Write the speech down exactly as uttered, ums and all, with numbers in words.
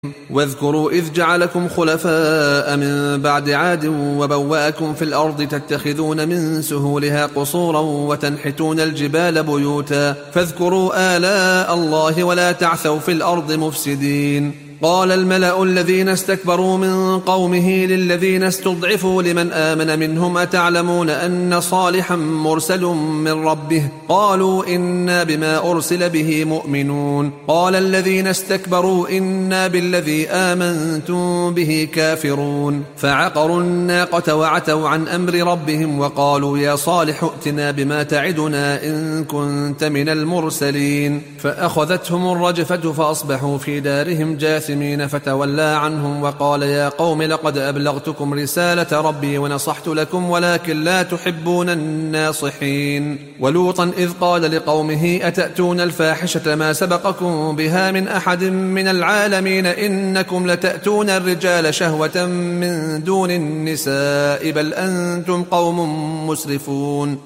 واذكروا إذ جعلكم خلفاء من بعد عاد وبوأكم في الأرض تتخذون من سهولها قصورا وتنحتون الجبال بيوتا فاذكروا آلاء الله ولا تعثوا في الأرض مفسدين. قال الملأ الذين استكبروا من قومه للذين استضعفوا لمن آمن منهم أتعلمون أن صالحا مرسل من ربه قالوا إنا بما أرسل به مؤمنون. قال الذين استكبروا إنا بالذي آمنتم به كافرون. فعقروا الناقة وعتوا عن أمر ربهم وقالوا يا صالح ائتنا بما تعدنا إن كنت من المرسلين. فأخذتهم الرجفة فأصبحوا في دارهم جاثمين فتولى عنهم وقال يا قوم لقد أبلغتكم رسالة ربي ونصحت لكم ولكن لا تحبون الناصحين. ولوطا إذ قال لقومه أتأتون الفاحشة ما سبقكم بها من أحد من العالمين إنكم لتأتون الرجال شهوة من دون النساء بل أنتم قوم مسرفون.